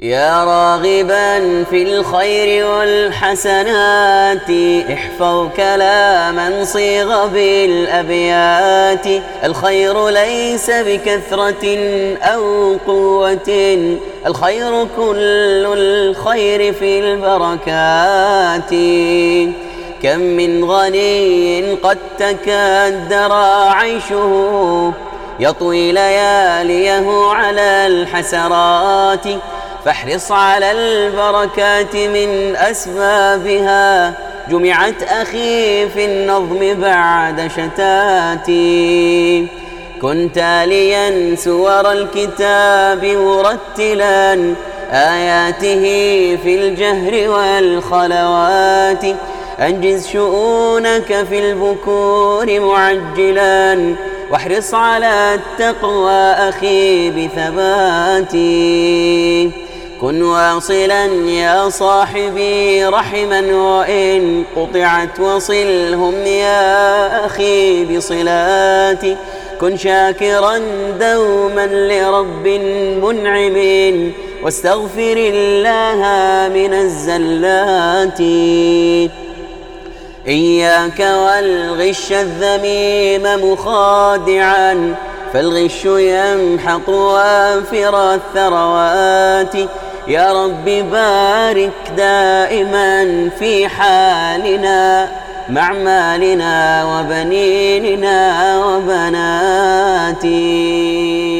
يا راغبا في الخير والحسنات احفظ كلاما صيغ بالأبيات. الخير ليس بكثرة أو قوة، الخير كل الخير في البركات. كم من غني قد تكدر عيشه يطوي لياليه على الحسرات، فاحرص على البركات من أسبابها جمعت أخي في النظم بعد شتات. كن تاليا سور الكتاب مرتلا آياته في الجهر والخلوات. أنجز شؤونك في البكور معجلا واحرص على التقوى أخي بثبات. كن واصلا يا صاحبي رحما وإن قطعت وصلهم يا أخي بصلات. كن شاكرا دوما لرب منعم واستغفر الله من الزلات. إياك والغش الذميم مخادعا فالغش يمحق وافر الثروات. يا رب بارك دائما في حالنا مع مالنا وبنيننا وبناتي.